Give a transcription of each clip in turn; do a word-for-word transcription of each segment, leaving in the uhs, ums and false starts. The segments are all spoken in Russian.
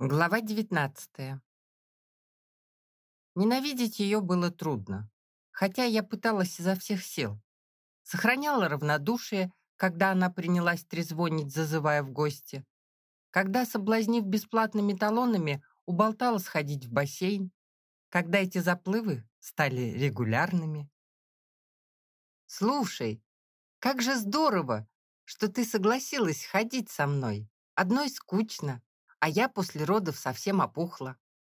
Глава девятнадцатая. Ненавидеть ее было трудно, хотя я пыталась изо всех сил. Сохраняла равнодушие, когда она принялась трезвонить, зазывая в гости. Когда, соблазнив бесплатными талонами, уболтала сходить в бассейн. Когда эти заплывы стали регулярными. «Слушай, как же здорово, что ты согласилась ходить со мной. Одной скучно, а я после родов совсем опухла».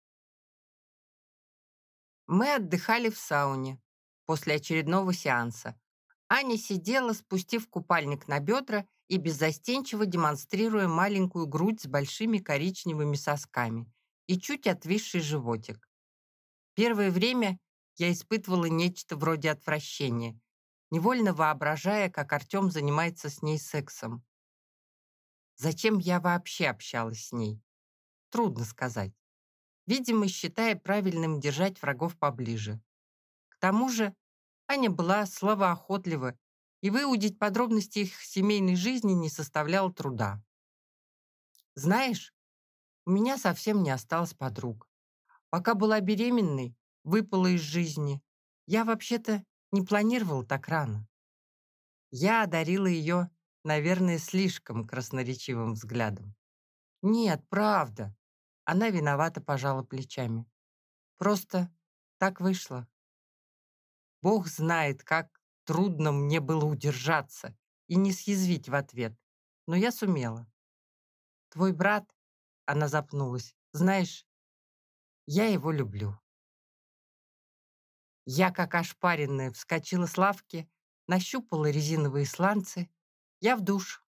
Мы отдыхали в сауне после очередного сеанса. Аня сидела, спустив купальник на бедра и беззастенчиво демонстрируя маленькую грудь с большими коричневыми сосками и чуть отвисший животик. Первое время я испытывала нечто вроде отвращения, невольно воображая, как Артем занимается с ней сексом. Зачем я вообще общалась с ней? Трудно сказать. Видимо, считая правильным держать врагов поближе. К тому же Аня была словоохотлива, и выудить подробности их семейной жизни не составляло труда. Знаешь, у меня совсем не осталось подруг. Пока была беременной, выпала из жизни. Я вообще-то не планировала так рано. Я одарила ее, наверное, слишком красноречивым взглядом. Нет, правда. Она виновато пожала плечами. Просто так вышло. Бог знает, как трудно мне было удержаться и не съязвить в ответ, но я сумела. Твой брат, она запнулась, знаешь, я его люблю. Я, как ошпаренная, вскочила с лавки, нащупала резиновые сланцы. Я в душ.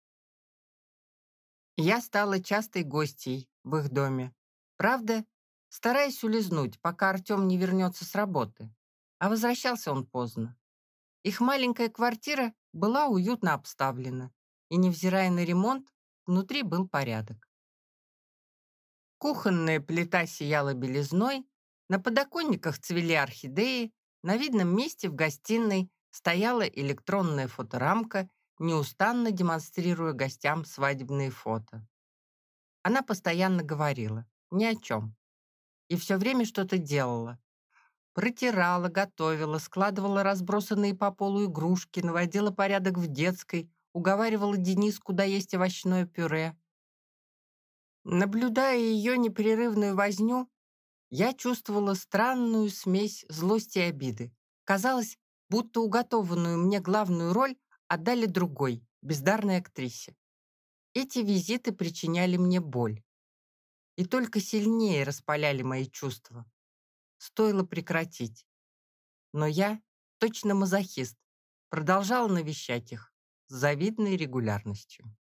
Я стала частой гостьей в их доме. Правда, стараясь улизнуть, пока Артем не вернется с работы. А возвращался он поздно. Их маленькая квартира была уютно обставлена, и, невзирая на ремонт, внутри был порядок. Кухонная плита сияла белизной, на подоконниках цвели орхидеи, на видном месте в гостиной стояла электронная фоторамка, неустанно демонстрируя гостям свадебные фото. Она постоянно говорила ни о чем и все время что-то делала. Протирала, готовила, складывала разбросанные по полу игрушки, наводила порядок в детской, уговаривала Дениску доесть овощное пюре. Наблюдая ее непрерывную возню, я чувствовала странную смесь злости и обиды. Казалось, будто уготованную мне главную роль отдали другой, бездарной актрисе. Эти визиты причиняли мне боль и только сильнее распаляли мои чувства. Стоило прекратить. Но я, точно мазохист, продолжала навещать их с завидной регулярностью.